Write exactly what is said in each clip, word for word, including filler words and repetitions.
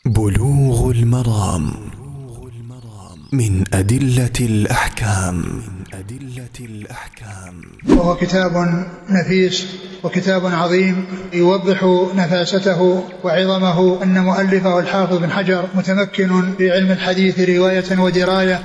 بلوغ المرام من أدلة الأحكام. وهو كتاب نفيس وكتاب عظيم يوضح نفاسته وعظمه. أن مؤلفه الحافظ بن حجر متمكن في علم الحديث رواية ودراية.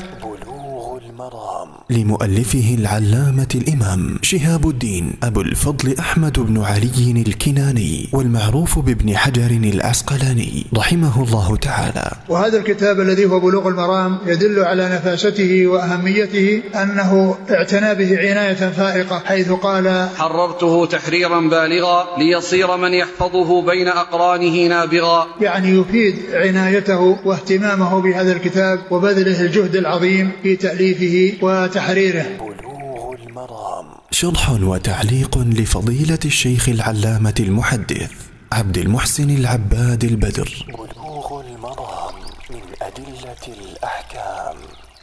لمؤلفه العلامة الإمام شهاب الدين أبو الفضل أحمد بن علي الكناني، والمعروف بابن حجر العسقلاني رحمه الله تعالى. وهذا الكتاب الذي هو بلوغ المرام يدل على نفاسته وأهميته، أنه اعتنى به عناية فائقة، حيث قال: حررته تحريرا بالغا ليصير من يحفظه بين أقرانه نابغا. يعني يفيد عنايته واهتمامه بهذا الكتاب وبذله الجهد العظيم في تأليفه وتحريره. بلوغ المرام شرح وتعليق لفضيلة الشيخ العلامة المحدث عبد المحسن العباد البدر. بلوغ المرام من أدلة الأحكام.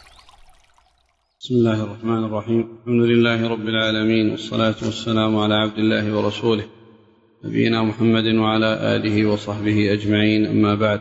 بسم الله الرحمن الرحيم. الحمد لله رب العالمين، والصلاة والسلام على عبد الله ورسوله نبينا محمد وعلى آله وصحبه أجمعين، أما بعد.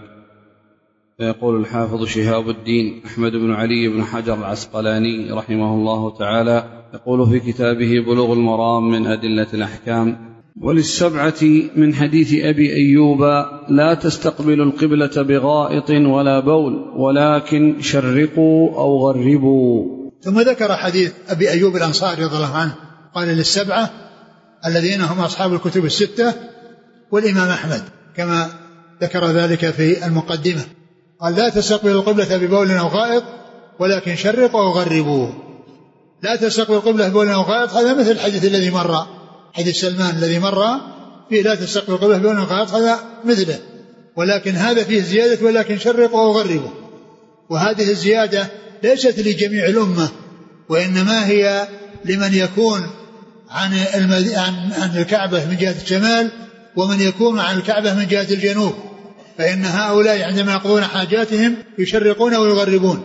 فيقول الحافظ شهاب الدين أحمد بن علي بن حجر العسقلاني رحمه الله تعالى، يقول في كتابه بلوغ المرام من أدلة الأحكام: وللسبعة من حديث أبي أيوب: لا تستقبلوا القبلة بغائط ولا بول، ولكن شرقوا أو غربوا. ثم ذكر حديث أبي أيوب الأنصاري رضي الله عنه، قال: للسبعة الذين هم أصحاب الكتب الستة والإمام أحمد، كما ذكر ذلك في المقدمة. قال: لا تستقبلوا القبلة ببول أو غائط، ولكن شرقوا أو غربوا. لا تستقبلوا القبلة ببول أو غائط، هذا مثل الحديث الذي مر، حديث سلمان الذي مر فيه لا تستقبلوا القبلة ببول أو غائط، هذا مثله، ولكن هذا فيه زيادة: ولكن شرقوا أو غربوا. وهذه الزيادة ليست لجميع الأمة، وإنما هي لمن يكون عن, المد... عن... عن الكعبة من جهة الشمال، ومن يكون عن الكعبة من جهة الجنوب، فإن هؤلاء عندما يقضون حاجاتهم يشرقون ويغربون،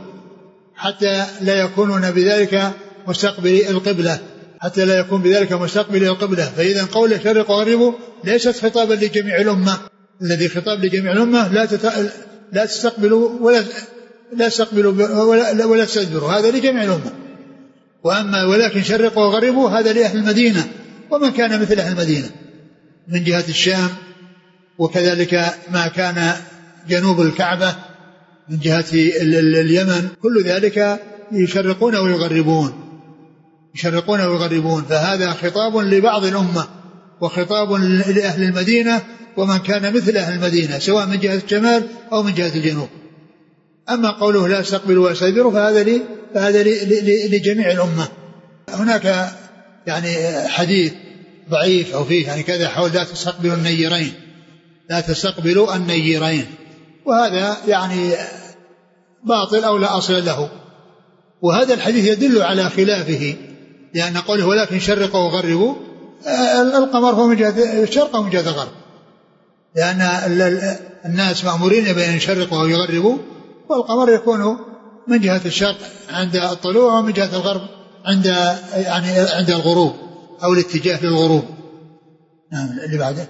حتى لا يكونون بذلك مستقبلي القبلة، حتى لا يكون بذلك مستقبلي القبلة. فإذا قول شرق وغربوا ليست خطابا لجميع الأمة، الذي خطاب لجميع الأمة: لا تت... لا تستقبلوا ولا لا تستقبلوا ولا, ولا تستدبروا، هذا لجميع الأمة. وأما ولكن شرقوا وغربوا هذا لأهل المدينة ومن كان مثل أهل المدينة من جهة الشام، وكذلك ما كان جنوب الكعبة من جهة اليمن، كل ذلك يشرقون ويغربون، يشرقون ويغربون. فهذا خطاب لبعض الأمة، وخطاب لأهل المدينة ومن كان مثل أهل المدينة، سواء من جهة الشمال أو من جهة الجنوب. أما قوله لا استقبلوا واستدبروا فهذا لي فهذا لي لي لجميع الأمة. هناك يعني حديث ضعيف أو فيه يعني كذا حول لا تستقبلوا النيرين، لا تستقبلوا النيرين، وهذا يعني باطل أو لا أصل له. وهذا الحديث يدل على خلافه، لأن قوله ولكن شرقوا وغربوا، القمر هو من جهة الشرق ومن جهة الغرب، لأن الناس مأمورين بأن يشرقوا أو يغربوا، والقمر يكون من جهة الشرق عند الطلوع ومن جهة الغرب عند يعني عند الغروب أو الاتجاه للغروب. نعم. اللي بعده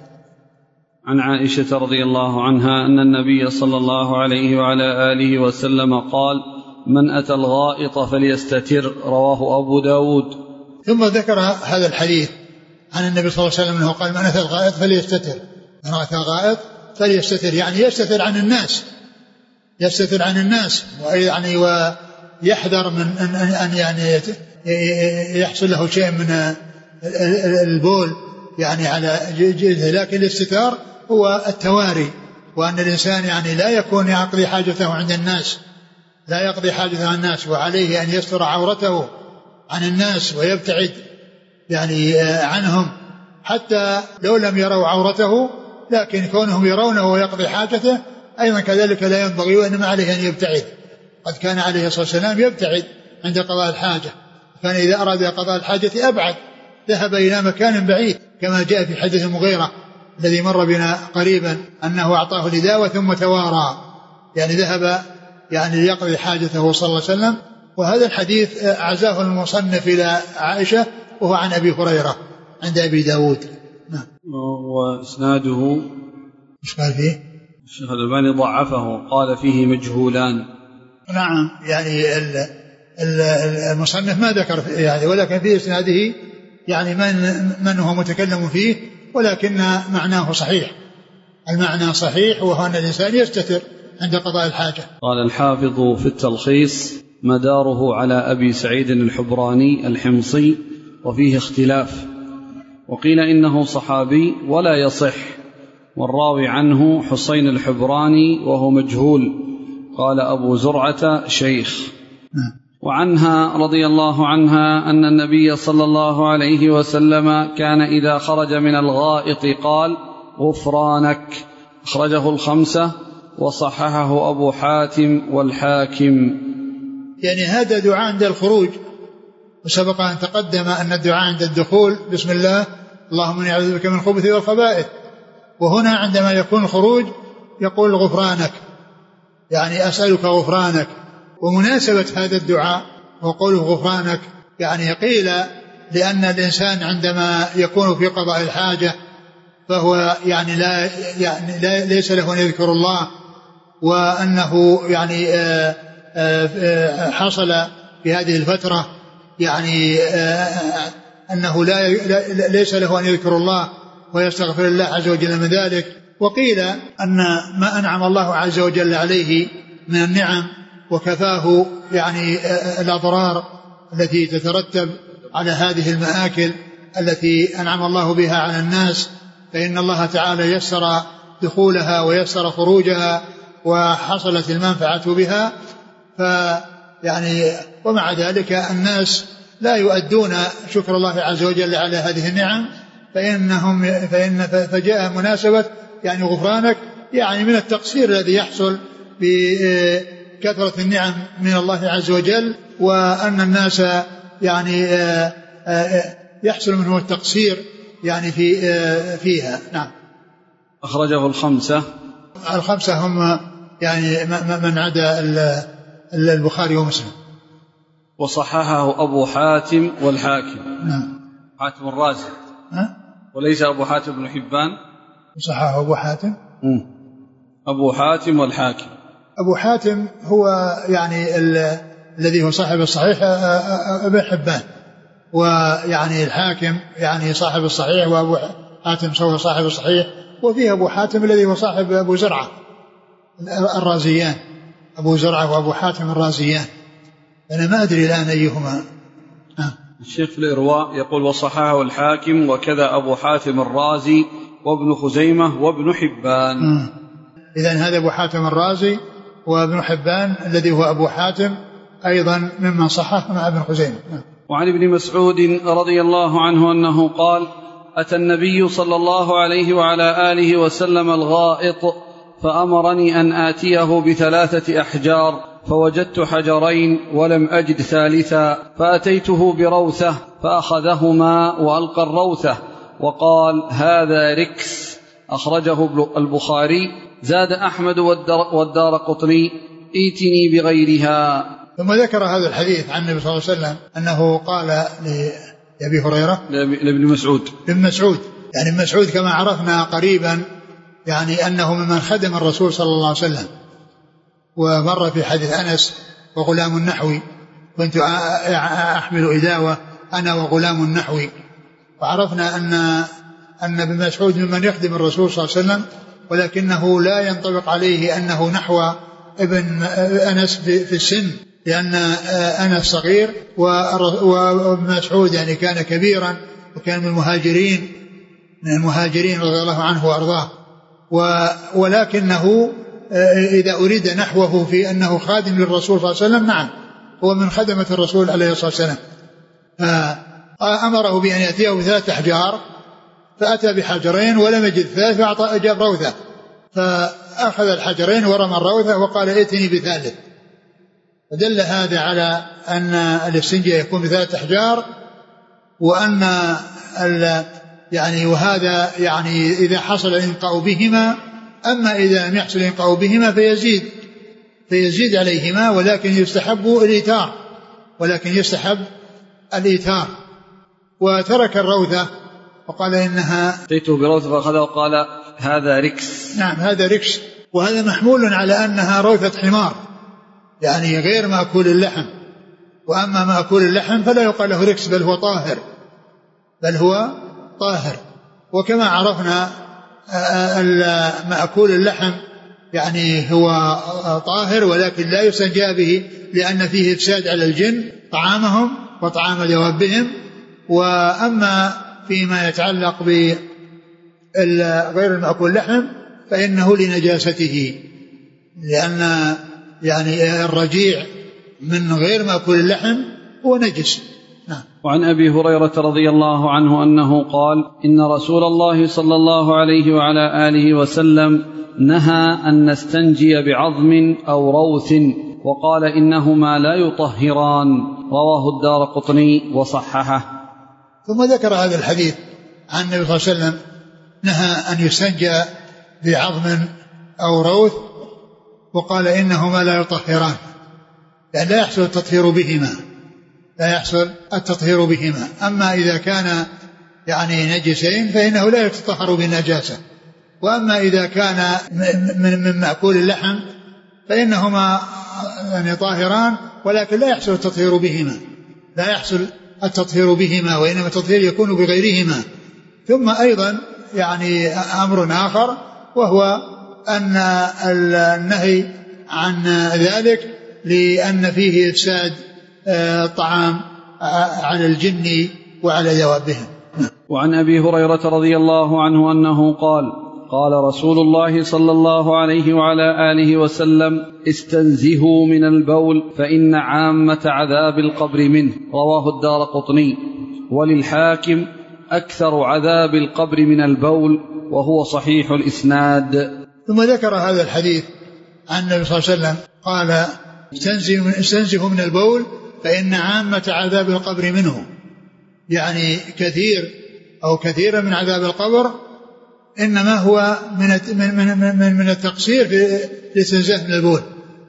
عن عائشة رضي الله عنها أن النبي صلى الله عليه وعلى آله وسلم قال: من أتى الغائط فليستتر، رواه أبو داود. ثم ذكر هذا الحديث عن النبي صلى الله عليه وسلم أنه قال: من أتى الغائط فليستتر، من أتى الغائط فليستتر، يعني يستتر عن الناس، يستتر عن الناس، ويعني ويحذر من أن يعني يحصل له شيء من البول يعني على جلده. لكن الاستتار هو التواري، وأن الإنسان يعني لا يكون يقضي حاجته عند الناس، لا يقضي حاجته عن الناس، وعليه أن يستر عورته عن الناس ويبتعد يعني عنهم، حتى لو لم يروا عورته، لكن كونهم يرونه ويقضي حاجته أيضا كذلك لا ينبغي، وإنما عليه أن يبتعد. قد كان عليه الصلاة والسلام يبتعد عند قضاء الحاجة، كان إذا أراد قضاء الحاجة أبعد، ذهب إلى مكان بعيد، كما جاء في حديث المغيرة الذي مر بنا قريبا أنه أعطاه لداوة ثم توارى، يعني ذهب يعني ليقضي حاجته صلى الله عليه وسلم. وهذا الحديث أعزاه المصنف إلى عائشة، وهو عن أبي هريرة عند أبي داود. نعم. وإسناده مش قال فيه الشيخ الألباني ضعفه، قال فيه مجهولان. نعم، يعني المصنف ما ذكر يعني، ولكن في إسناده يعني من من هو متكلم فيه، ولكن معناه صحيح، المعنى صحيح، وهو أن الإنسان يستتر عند قضاء الحاجة. قال الحافظ في التلخيص: مداره على أبي سعيد الحبراني الحمصي، وفيه اختلاف، وقيل إنه صحابي ولا يصح، والراوي عنه حسين الحبراني وهو مجهول. قال أبو زرعة شيخ. وعنها رضي الله عنها أن النبي صلى الله عليه وسلم كان إذا خرج من الغائط قال: غفرانك. أخرجه الخمسة وصححه أبو حاتم والحاكم. يعني هذا دعاء عند الخروج، وسبق أن تقدم أن الدعاء عند الدخول بسم الله اللهم إني أعوذ بك من الخبث والخبائث، وهنا عندما يكون الخروج يقول غفرانك، يعني أسألك غفرانك. ومناسبة هذا الدعاء وقوله غفرانك يعني قيل لأن الإنسان عندما يكون في قضاء الحاجة فهو يعني لا يعني لا ليس له أن يذكر الله، وأنه يعني آآ آآ حصل في هذه الفترة يعني أنه لا ليس له أن يذكر الله ويستغفر الله عز وجل من ذلك. وقيل أن ما أنعم الله عز وجل عليه من النعم وكفاه يعني الأضرار التي تترتب على هذه المآكل التي أنعم الله بها على الناس، فإن الله تعالى يسر دخولها ويسر خروجها وحصلت المنفعة بها. فيعني ومع ذلك الناس لا يؤدون شكر الله عز وجل على هذه النعم، فإنهم فإن فجاء مناسبة يعني غفرانك، يعني من التقصير الذي يحصل بكثرة النعم من الله عز وجل، وأن الناس يعني يحصل منهم التقصير يعني في فيها. نعم. أخرجه الخمسة. الخمسة هم يعني من عدا البخاري ومسلم. وصححه أبو حاتم والحاكم. نعم. حاتم الرازي. ها؟ وليس أبو حاتم بن حبان. وصححه أبو حاتم. م. أبو حاتم والحاكم. أبو حاتم هو يعني الذي هو صاحب الصحيح ابن حبان، ويعني الحاكم يعني صاحب الصحيح، وأبو حاتم هو صاحب الصحيح. وفيه أبو حاتم الذي هو صاحب أبو زرعة الرازيان، أبو زرعة وأبو حاتم الرازيان، أنا ما أدري الآن أيهما. آه. الشيخ في الإرواء يقول وصححه الحاكم وكذا أبو حاتم الرازي وابن خزيمة وابن حبان. آه. إذن هذا أبو حاتم الرازي وابن حبان الذي هو أبو حاتم أيضا ممن صحح مع ابن خزيمة. آه. وعن ابن مسعود رضي الله عنه أنه قال: أتى النبي صلى الله عليه وعلى آله وسلم الغائط فأمرني أن آتيه بثلاثة أحجار، فوجدت حجرين ولم أجد ثالثا، فأتيته بروثة فأخذهما وألقى الروثة وقال: هذا ركس. أخرجه البخاري. زاد أحمد والدار قطني: ائتني بغيرها. ثم ذكر هذا الحديث عن النبي صلى الله عليه وسلم أنه قال لأبي هريرة لابن مسعود لابن مسعود يعني ابن مسعود كما عرفنا قريبا يعني أنه ممن خدم الرسول صلى الله عليه وسلم، ومر في حديث أنس: وغلام النحوي كنت أحمل إداوة أنا وغلام النحوي. وعرفنا أن أن ابن مسعود ممن يخدم الرسول صلى الله عليه وسلم، ولكنه لا ينطبق عليه أنه نحو ابن أنس في السن، لأن أنس صغير وابن مسعود يعني كان كبيرا وكان من المهاجرين من المهاجرين رضي الله عنه وأرضاه. ولكنه إذا أريد نحوه في أنه خادم للرسول صلى الله عليه وسلم، نعم هو من خدمة الرسول عليه الصلاة والسلام. فأمره بأن يأتيه بثلاث أحجار، فأتى بحجرين ولم يجد ثالث، فأعطى أجاب روثة، فأخذ الحجرين ورمى الروثة وقال: ائتني بثالث. فدل هذا على أن الاستنجاء يكون بثلاث أحجار، وأن يعني وهذا يعني إذا حصل الإنقاء بهما، أما إذا لم يحصل الإنقاء بهما فيزيد فيزيد عليهما، ولكن يستحب الإيتار ولكن يستحب الإيتار وترك الروثة وقال إنها أتيته بروثة فأخذها وقال: هذا ركس. نعم هذا ركس، وهذا محمول على أنها روثة حمار يعني غير مأكول اللحم. وأما مأكول اللحم فلا يقال له ركس بل هو طاهر بل هو طاهر. وكما عرفنا مأكول اللحم يعني هو طاهر ولكن لا يستنجى به لأن فيه إفساد على الجن طعامهم وطعام دوابهم. وأما فيما يتعلق بغير المأكول اللحم فإنه لنجاسته لأن يعني الرجيع من غير مأكول اللحم هو نجس. نعم. وعن أبي هريرة رضي الله عنه أنه قال إن رسول الله صلى الله عليه وعلى آله وسلم نهى أن نستنجي بعظم أو روث وقال إنهما لا يطهران. رواه الدارقطني وصححه. ثم ذكر هذا الحديث عن النبي صلى الله عليه وسلم نهى أن يستنجى بعظم أو روث وقال إنهما لا يطهران يعني لا يحصل التطهير بهما لا يحصل التطهير بهما. أما إذا كان يعني نجسين فإنه لا يتطهر بالنجاسة. وأما إذا كان من, من مأكول اللحم فإنهما يعني طاهران ولكن لا يحصل التطهير بهما لا يحصل التطهير بهما وإنما التطهير يكون بغيرهما. ثم أيضا يعني أمر آخر وهو أن النهي عن ذلك لأن فيه إفساد الطعام على الجن وعلى دوابهم. وعن أبي هريرة رضي الله عنه أنه قال قال رسول الله صلى الله عليه وعلى آله وسلم استنزهوا من البول فإن عامة عذاب القبر منه. رواه الدارقطني. وللحاكم أكثر عذاب القبر من البول وهو صحيح الإسناد. ثم ذكر هذا الحديث عن النبي صلى الله عليه وسلم قال استنزهوا من البول فإن عامة عذاب القبر منه يعني كثير أو كثيرا من عذاب القبر إنما هو من من من من التقصير في الاستنزاه من البول.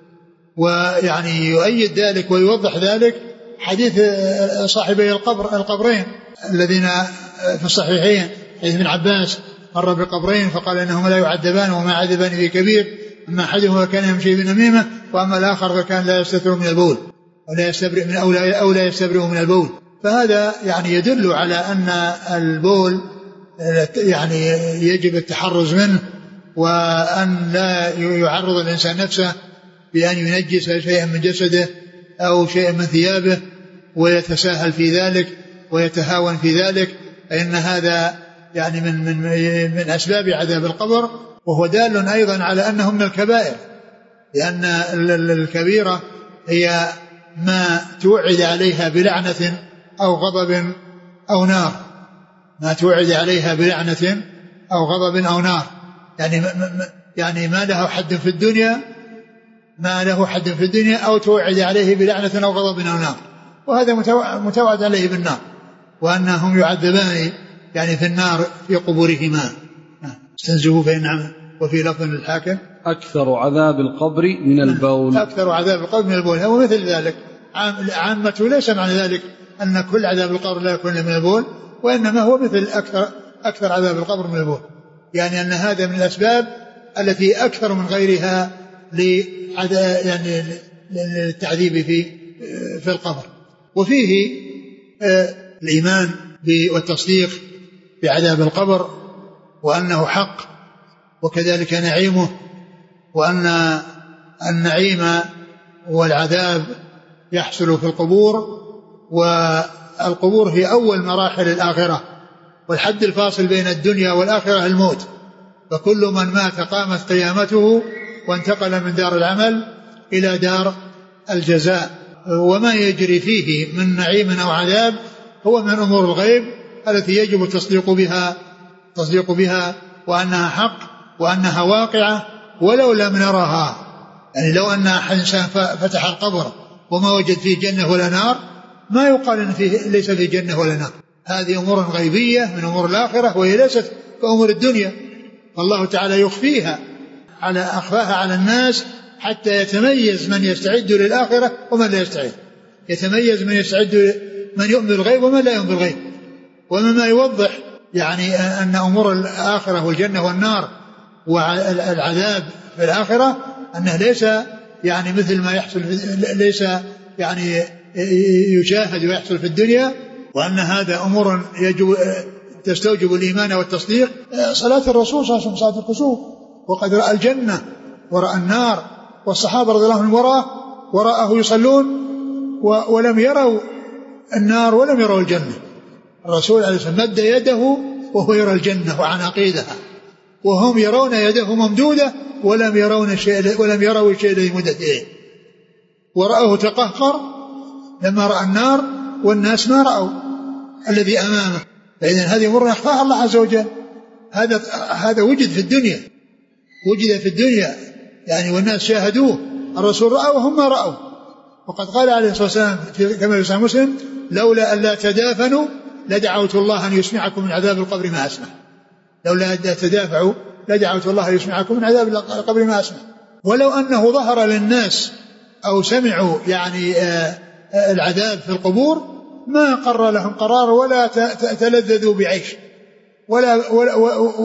ويعني يؤيد ذلك ويوضح ذلك حديث صاحبي القبر القبرين الذين في الصحيحين حديث ابن عباس مر بقبرين فقال إنهما لا يعذبان وما عذبان في كبير أما أحدهما كان يمشي بنميمة وأما الآخر فكان لا يستتر من البول ولا يستبرئ من أولى أو لا يستبرئ من البول. فهذا يعني يدل على أن البول يعني يجب التحرز منه وأن لا يعرض الإنسان نفسه بأن ينجس شيئا من جسده أو شيئا من ثيابه ويتساهل في ذلك ويتهاون في ذلك فإن هذا يعني من من من أسباب عذاب القبر. وهو دال أيضا على أنه من الكبائر لأن الكبيرة هي ما توعد عليها بلعنة أو غضب أو نار ما توعد عليها بلعنة أو غضب أو نار يعني يعني ما له حد في الدنيا ما له حد في الدنيا أو توعد عليه بلعنة أو غضب أو نار. وهذا متوعد عليه بالنار وأنهم يعذبان يعني في النار في قبورهما. استنزهوا فإن وفي لفظ الحاكم أكثر عذاب القبر من البول أكثر عذاب القبر من البول. هو مثل ذلك عامته ليس معنى ذلك أن كل عذاب القبر لا يكون من البول وإنما هو مثل أكثر, أكثر عذاب القبر من البول يعني أن هذا من الأسباب التي أكثر من غيرها يعني للتعذيب في في القبر. وفيه الإيمان والتصديق بعذاب القبر وأنه حق وكذلك نعيمه وأن النعيم والعذاب يحصل في القبور والقبور هي أول مراحل الآخرة والحد الفاصل بين الدنيا والآخرة الموت. فكل من مات قامت قيامته وانتقل من دار العمل إلى دار الجزاء. وما يجري فيه من نعيم أو عذاب هو من أمور الغيب التي يجب التصديق بها تصديق بها وأنها حق وأنها واقعة ولو لم نرها. يعني لو أن إنسان فتح القبر وما وجد فيه جنة ولا نار ما يقال إن فيه ليس فيه جنة ولا نار. هذه أمور غيبية من أمور الآخرة وهي ليست كأمور الدنيا. فالله تعالى يخفيها على أخفاها على الناس حتى يتميز من يستعد للآخرة ومن لا يستعد يتميز من يستعد من يؤمن بالغيب ومن لا يؤمن بالغيب. ومما يوضح يعني أن أمور الآخرة والجنة والنار والعذاب في الآخرة أنه ليس يعني مثل ما يحصل ليس يعني يشاهد ويحصل في الدنيا، وأن هذا أمور يجب تستوجب الإيمان والتصديق. صلاة الرسول صلى الله عليه وسلم صلاة الكسوف، وقد رأى الجنة ورأى النار، والصحابة رضي الله عنهم وراءه وراءه يصلون ولم يروا النار ولم يروا الجنة. الرسول عليه الصلاة والسلام مد يده وهو يرى الجنة وعناقيدها، وهم يرون يده ممدودة ولم يرون شيء ولم يروا شيء الذي مدت إليه، ورأوه تقهقر لما رأى النار والناس ما رأوا الذي أمامه. فإذن هذه أمور يخفاها الله عز وجل. هذا هذا وجد في الدنيا، وجد في الدنيا يعني، والناس شاهدوه، الرسول رأى وهم ما رأوا. وقد قال عليه الصلاة والسلام كما في صحيح مسلم: لولا أن لا تدافنوا لدعوت الله أن يسمعكم من عذاب القبر ما أسمع. لولا أن لا تدافعوا لدعوت الله أن يسمعكم من عذاب القبر ما أسمع. ولو أنه ظهر للناس أو سمعوا يعني العذاب في القبور ما قر لهم قرار ولا تلذذوا بعيش ولا, ولا,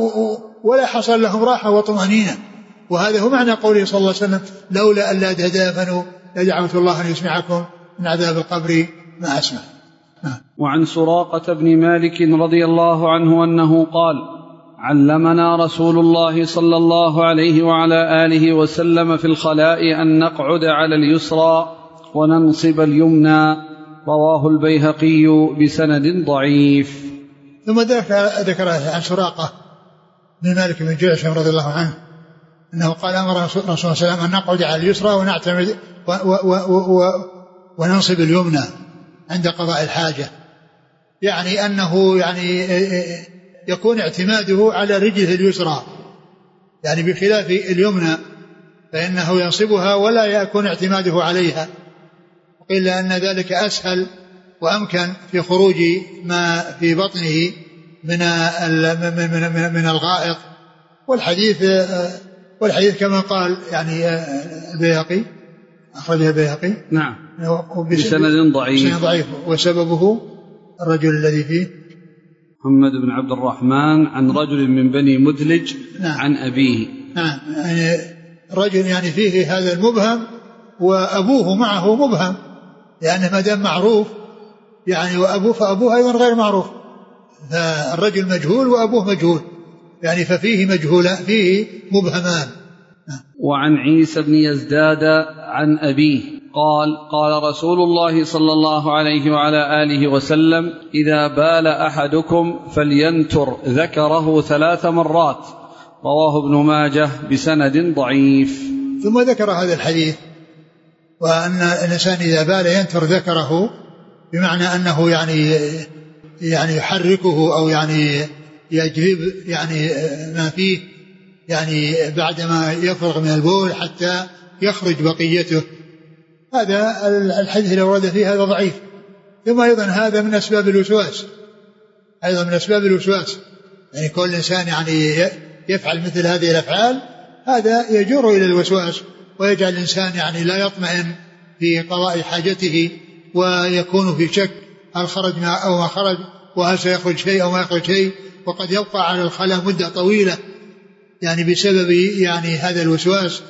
ولا حصل لهم راحة وطمأنينة. وهذا هو معنى قوله صلى الله عليه وسلم: لولا أن لا تدافنوا لدعوت الله أن يسمعكم من عذاب القبر ما أسمع. وعن سراقة بن مالك رضي الله عنه أنه قال: علمنا رسول الله صلى الله عليه وعلى آله وسلم في الخلاء أن نقعد على اليسرى وننصب اليمنى. رواه البيهقي بسند ضعيف. ثم ذكر عن سراقة بن مالك بن جعشم رضي الله عنه أنه قال: أمر رسول الله صلى الله عليه وسلم أن نقعد على اليسرى ونعتمد و و و و وننصب اليمنى عند قضاء الحاجة، يعني أنه يعني يكون اعتماده على رجله اليسرى، يعني بخلاف اليمنى فإنه ينصبها ولا يكون اعتماده عليها. وقيل أن ذلك أسهل وأمكن في خروج ما في بطنه من من من الغائط. والحديث والحديث كما قال يعني البيهقي أخرجه البيهقي نعم بسند ضعيف. ضعيف وسببه الرجل الذي فيه محمد بن عبد الرحمن عن رجل من بني مدلج. نعم. عن أبيه. نعم يعني رجل يعني فيه هذا المبهم وأبوه معه مبهم، لأنه ما دام معروف يعني وأبوه فأبوه أيضا غير معروف، فالرجل مجهول وأبوه مجهول يعني ففيه مجهول فيه مبهمان. وعن عيسى بن يزداد عن أبيه قال: قال رسول الله صلى الله عليه وعلى آله وسلم: إذا بال أحدكم فلينتر ذكره ثلاث مرات. رواه ابن ماجه بسند ضعيف. ثم ذكر هذا الحديث وأن الإنسان إذا بال ينتر ذكره، بمعنى أنه يعني يعني يحركه أو يعني يجذب يعني ما فيه يعني بعدما يفرغ من البول حتى يخرج بقيته. هذا الحديث اللي ورد فيه هذا ضعيف. ثم أيضا هذا من أسباب الوسواس، أيضا من أسباب الوسواس، يعني كل إنسان يعني يفعل مثل هذه الأفعال هذا يجر إلى الوسواس ويجعل الإنسان يعني لا يطمئن في قضاء حاجته، ويكون في شك هل خرج أو ما خرج، وهل سيخرج شيء أو ما يخرج شيء، وقد يبقى على الخلاء مدة طويلة يعني بسبب يعني هذا الوسواس.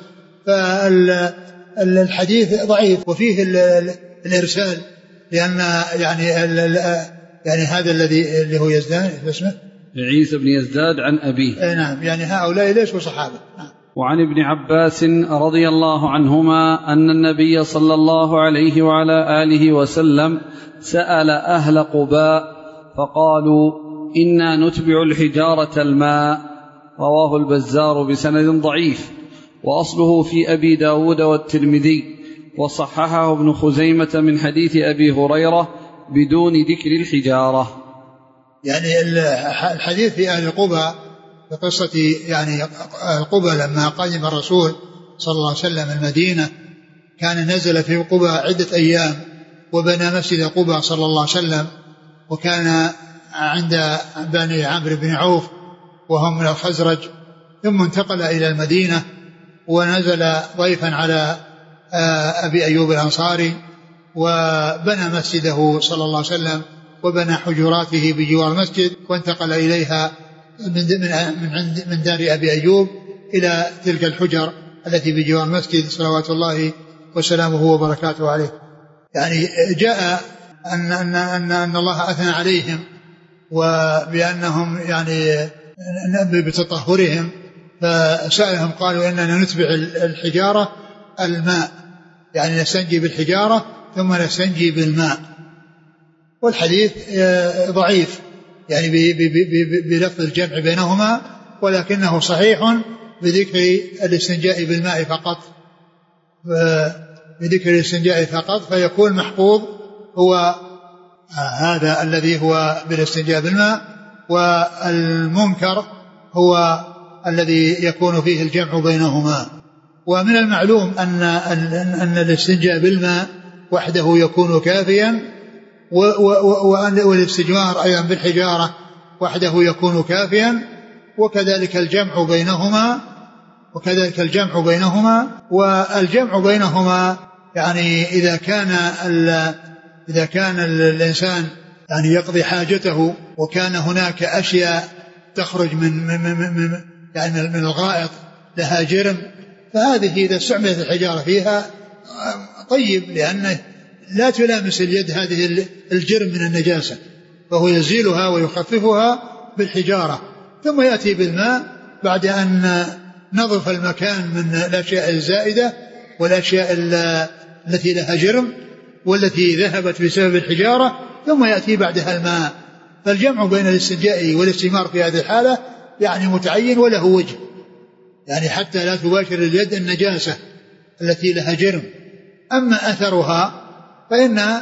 فالحديث ضعيف وفيه الإرسال، لأن يعني يعني هذا الذي اللي هو يزداد اسمه عيسى بن يزداد عن أبيه. نعم يعني هؤلاء ليسوا صحابة. نعم. وعن ابن عباس رضي الله عنهما أن النبي صلى الله عليه وعلى آله وسلم سأل أهل قباء فقالوا: إنا نتبع الحجارة الماء. رواه البزار بسند ضعيف، وأصله في أبي داود والترمذي، وصححه ابن خزيمة من حديث أبي هريرة بدون ذكر الحجارة. يعني الحديث في أهل قباء بقصة يعني قباء لما قدم الرسول صلى الله عليه وسلم المدينة، كان نزل في قباء عدة أيام وبنى مسجد قباء صلى الله عليه وسلم، وكان عند بني عمرو بن عوف وهم من الخزرج، ثم انتقل إلى المدينة ونزل ضيفا على أبي أيوب الأنصاري وبنى مسجده صلى الله عليه وسلم وبنى حجراته بجوار المسجد، وانتقل إليها من من من دار أبي أيوب إلى تلك الحجر التي بجوار المسجد صلوات الله وسلامه وبركاته عليه. يعني جاء أن, أن, أن, أن الله أثنى عليهم وبأنهم يعني بتطهرهم، فسألهم قالوا إننا نتبع الحجارة الماء، يعني نستنجي بالحجارة ثم نستنجي بالماء. والحديث ضعيف يعني بلفظ الجمع بينهما، ولكنه صحيح بذكر الاستنجاء بالماء فقط، بذكر الاستنجاء فقط، فيكون محفوظ هو هذا الذي هو بالاستنجاء بالماء، والمنكر هو الذي يكون فيه الجمع بينهما. ومن المعلوم أن, أن الاستنجاء بالماء وحده يكون كافيا، والاستجمار أيضا بالحجارة وحده يكون كافيا، وكذلك الجمع بينهما وكذلك الجمع بينهما والجمع بينهما يعني إذا كان إذا كان الإنسان يعني يقضي حاجته وكان هناك أشياء تخرج من من من يعني من الغائط لها جرم، فهذه إذا استعملت الحجارة فيها طيب، لأنه لا تلامس اليد هذه الجرم من النجاسة، فهو يزيلها ويخففها بالحجارة، ثم يأتي بالماء بعد أن نظف المكان من الأشياء الزائدة والأشياء التي لها جرم والتي ذهبت بسبب الحجارة، ثم يأتي بعدها الماء. فالجمع بين الاستنجاء والاستجمار في هذه الحالة يعني متعين وله وجه، يعني حتى لا تباشر اليد النجاسة التي لها جرم. أما أثرها فإن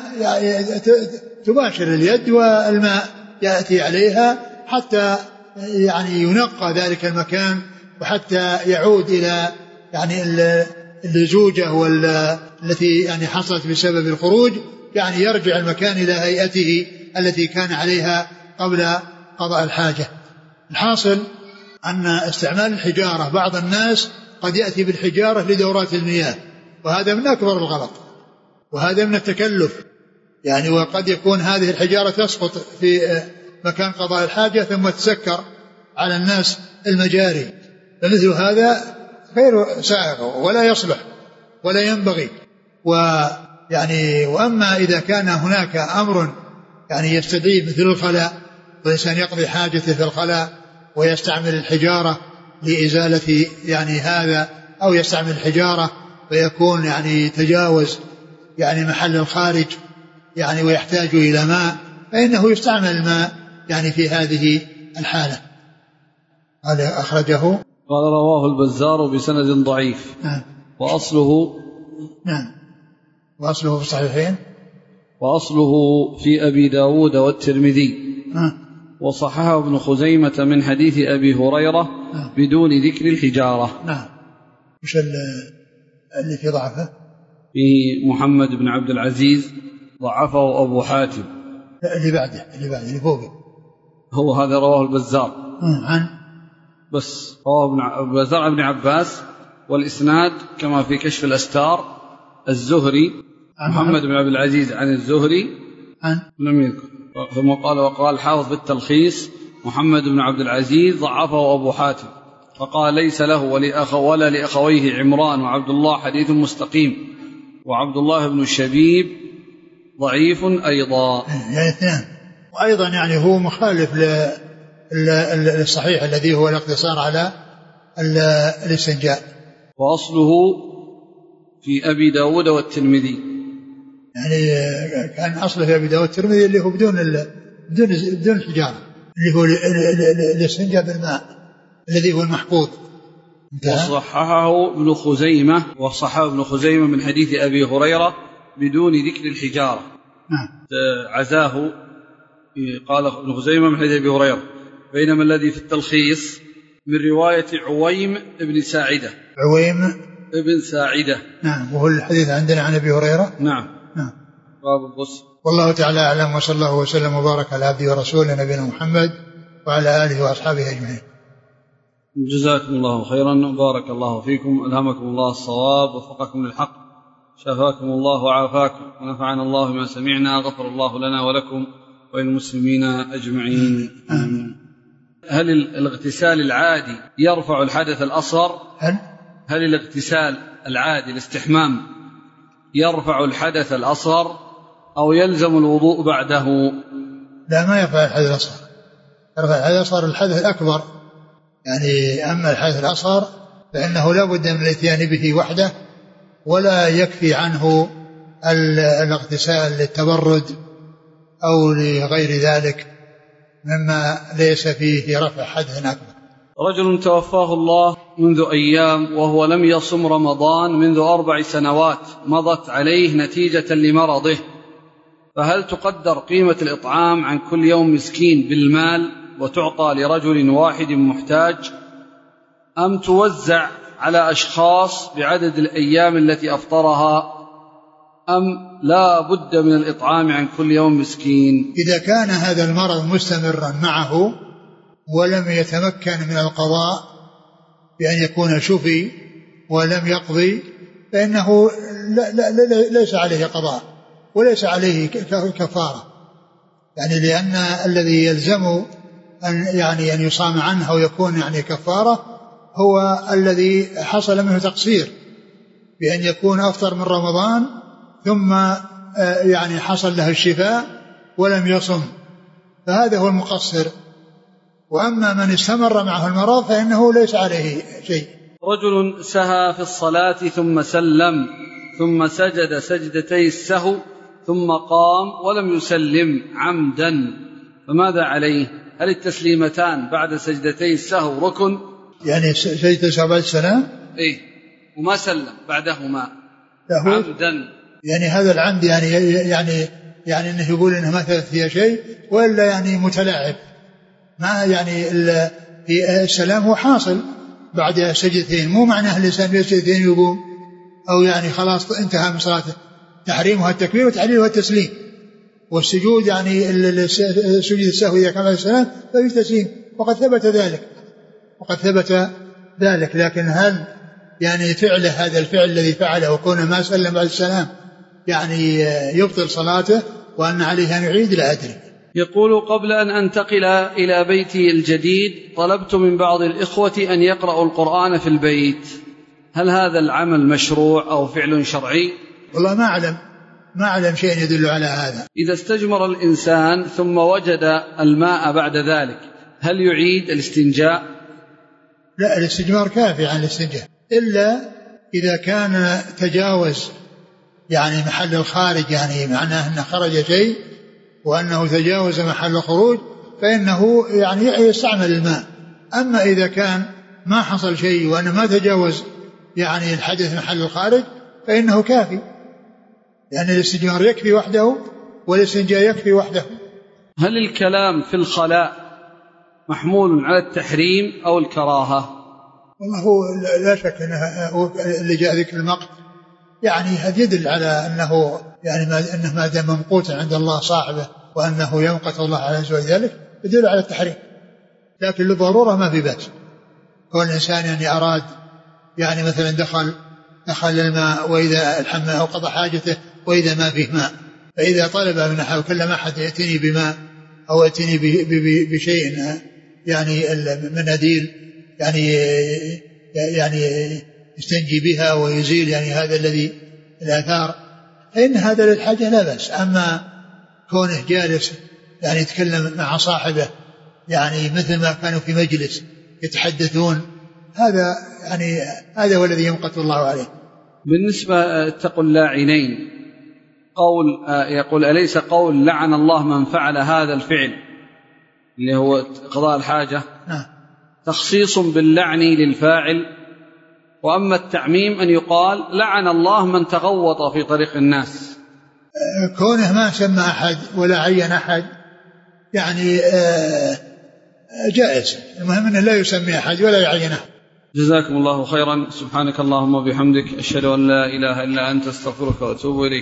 تباشر اليد والماء يأتي عليها حتى يعني ينقى ذلك المكان، وحتى يعود إلى يعني اللزوجة والتي يعني حصلت بسبب الخروج، يعني يرجع المكان إلى هيئته التي كان عليها قبل قضاء الحاجة. الحاصل أن استعمال الحجارة بعض الناس قد يأتي بالحجارة لدورات المياه، وهذا من أكبر الغلط، وهذا من التكلف يعني. وقد يكون هذه الحجارة تسقط في مكان قضاء الحاجة ثم تسكر على الناس المجاري، فمثل هذا غير سائغ ولا يصلح ولا ينبغي. ويعني وأما إذا كان هناك أمر يعني يستدعي مثل الخلاء، والإنسان يقضي حاجته في الخلاء ويستعمل الحجارة لإزالة يعني هذا، أو يستعمل الحجارة ويكون يعني تجاوز يعني محل الخارج يعني ويحتاج إلى ماء، فإنه يستعمل الماء يعني في هذه الحالة. هذا أخرجه قال رواه البزار بسند ضعيف. نعم. وأصله نعم وأصله في الصحيحين، وأصله في أبي داود والترمذي. نعم. وصححه ابن خزيمة من حديث أبي هريرة. نعم. بدون ذكر الحجارة. نعم. مش اللي في ضعفه؟ في محمد بن عبد العزيز ضعفه أبو حاتم. اللي بعده اللي بعده اللي فوقه هو هذا رواه البزار. عن بس رواه البزار عن ابن عباس، والإسناد كما في كشف الأستار الزهري محمد بن عبد العزيز عن الزهري عن لم يذكر. ثم قال وقال الحافظ بالتلخيص محمد بن عبد العزيز ضعفه أبو حاتم، فقال ليس له ولأخ ولا لأخويه عمران وعبد الله حديث مستقيم، وعبد الله بن الشبيب ضعيف أيضا. يعني اثنان. وأيضا يعني هو مخالف للصحيح الذي هو الاقتصار على الاستنجاء. وأصله في أبي داود والترمذي، يعني كان أصله في أبي داود والترمذي اللي هو بدون بدون بدون الحجارة، اللي هو الاستنجاء بالماء الذي هو المحفوظ. وصححه ابن خزيمة وصححه ابن خزيمة من حديث أبي هريرة بدون ذكر الحجارة. نعم. عزاه قال ابن خزيمة من حديث أبي هريرة، بينما الذي في التلخيص من رواية عويم ابن ساعدة. عويم ابن ساعدة. نعم. وهو الحديث عندنا عن أبي هريرة. نعم. نعم. باب الغسل. والله تعالى أعلم، وصلى الله وسلم وبارك على عبده ورسوله نبينا محمد وعلى آله وأصحابه أجمعين. جزاكم الله خيرا، بارك الله فيكم، ألهمكم الله الصواب، وفقكم للحق، شفاكم الله وعافاكم، ونفعنا الله بما سمعنا، غفر الله لنا ولكم وللمسلمين أجمعين. آمين. هل الاغتسال العادي يرفع الحدث الأصغر؟ هل هل الاغتسال العادي الاستحمام يرفع الحدث الأصغر أو يلزم الوضوء بعده؟ لا، ما يرفع الحدث الأصغر. يرفع الحدث الأصغر الحدث الأكبر يعني. أما الحدث الأصغر فإنه لا بد من الاتيان به وحده، ولا يكفي عنه الاغتسال للتبرد أو لغير ذلك مما ليس فيه رفع حدث أكبر. رجل توفاه الله منذ أيام وهو لم يصم رمضان منذ أربع سنوات مضت عليه نتيجة لمرضه، فهل تقدر قيمة الإطعام عن كل يوم مسكين بالمال وتعطى لرجل واحد محتاج، أم توزع على أشخاص بعدد الأيام التي أفطرها، أم لا بد من الإطعام عن كل يوم مسكين؟ إذا كان هذا المرض مستمرا معه ولم يتمكن من القضاء بأن يكون شفي ولم يقضي، فإنه لا لا لا ليس عليه قضاء وليس عليه كفارة، يعني لأن الذي يلزم أن يعني أن يصام عنه أو يكون يعني كفارة هو الذي حصل منه تقصير بأن يكون أفطر من رمضان ثم يعني حصل له الشفاء ولم يصم، فهذا هو المقصر. وأما من استمر معه المرض فإنه ليس عليه شيء. رجل سهى في الصلاة ثم سلم ثم سجد سجدتي السهو ثم قام ولم يسلم عمدا، فماذا عليه؟ هل التسليمتان بعد سجدتي السهو ركن؟ يعني سجدة السهو بعد السلام إيه وما سلم بعدهما عمدا، يعني هذا العمد يعني يعني يعني انه يقول انه ما ثبت فيها شيء، ولا يعني متلاعب ما يعني في السلام هو حاصل بعد سجدتين، مو معناه الانسان يسجدتين يقوم او يعني خلاص انتهى من صلاته. تحريمها التكبير وتحليلها التسليم، والسجود يعني سجود السهو اذا كان بعد السلام ففي تسليم، وقد ثبت ذلك وقد ثبت ذلك لكن هل يعني فعله هذا الفعل الذي فعله وكونه ما سلم بعد السلام يعني يبطل صلاته وأن عليه أن يعيد؟ لا أدري. يقول: قبل أن أنتقل إلى بيتي الجديد طلبت من بعض الإخوة أن يقرأوا القرآن في البيت، هل هذا العمل مشروع أو فعل شرعي؟ والله ما أعلم ما أعلم شيء يدل على هذا. إذا استجمر الإنسان ثم وجد الماء بعد ذلك هل يعيد الاستنجاء؟ لا، الاستجمار كافي عن الاستنجاء، إلا إذا كان تجاوز يعني محل الخارج، يعني معناه أنه خرج شيء وأنه تجاوز محل الخروج فإنه يعني يستعمل الماء. أما إذا كان ما حصل شيء وأنه ما تجاوز يعني الحدث محل الخارج فإنه كافي، لأن الاستجمار يكفي وحده والاستنجاء يكفي وحده. هل الكلام في الخلاء محمول على التحريم أو الكراهة؟ والله هو لا شك أنه اللي جاء ذكر المقت يعني هذا يدل على أنه يعني ما أنه ما دام ممقوتا عند الله صاحبه وأنه يمقت الله عز وجل ذلك يدل على التحريم، لكن للضرورة ما في بأس. كون الإنسان يعني أراد يعني مثلا دخل دخل الماء وإذا الحمى أو قضى حاجته وإذا ما فيه ماء، فإذا طلب من أحد وكلم أحد يأتيني بماء أو يأتيني بشيء يعني مناديل يعني يعني يستنجي بها ويزيل يعني هذا الذي الآثار، فإن هذا للحاجة لا بأس. أما كونه جالس يعني يتكلم مع صاحبه يعني مثل ما كانوا في مجلس يتحدثون، هذا يعني هذا هو الذي يمقت الله عليه. بالنسبة تقول لاعنين، قول يقول أليس قول لعن الله من فعل هذا الفعل اللي هو قضاء الحاجة نعم تخصيص باللعن للفاعل، وأما التعميم أن يقال لعن الله من تغوط في طريق الناس؟ كونه ما سمى أحد ولا عين أحد يعني جائز، المهم أنه لا يسمي أحد ولا يعين أحد. جزاكم الله خيرا، سبحانك اللهم وبحمدك، أشهد أن لا إله إلا أنت، استغفرك وأتوب إليك.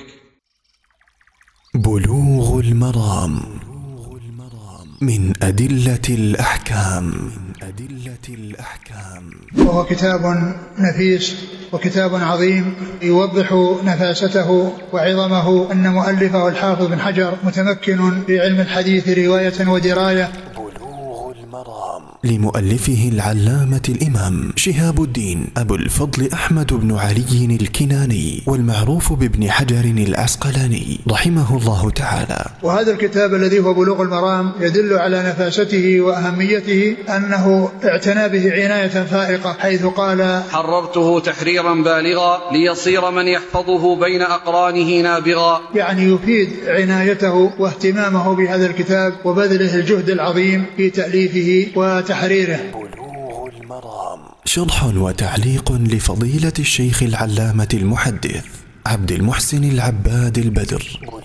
بلوغ المرام من أدلة الأحكام أدلة الأحكام وهو كتاب نفيس وكتاب عظيم يوضح نفاسته وعظمه. أن مؤلفه الحافظ بن حجر متمكن في علم الحديث رواية ودراية. بلوغ المرام لمؤلفه العلامة الإمام شهاب الدين أبو الفضل أحمد بن علي الكناني والمعروف بابن حجر العسقلاني رحمه الله تعالى. وهذا الكتاب الذي هو بلوغ المرام يدل على نفاسته وأهميته أنه اعتنى به عناية فائقة، حيث قال: حررته تحريرا بالغا ليصير من يحفظه بين أقرانه نابغا. يعني يفيد عنايته واهتمامه بهذا الكتاب وبذله الجهد العظيم في تأليفه وتحريره. بلوغ المرام شرح وتعليق لفضيلة الشيخ العلامة المحدث عبد المحسن العباد البدر.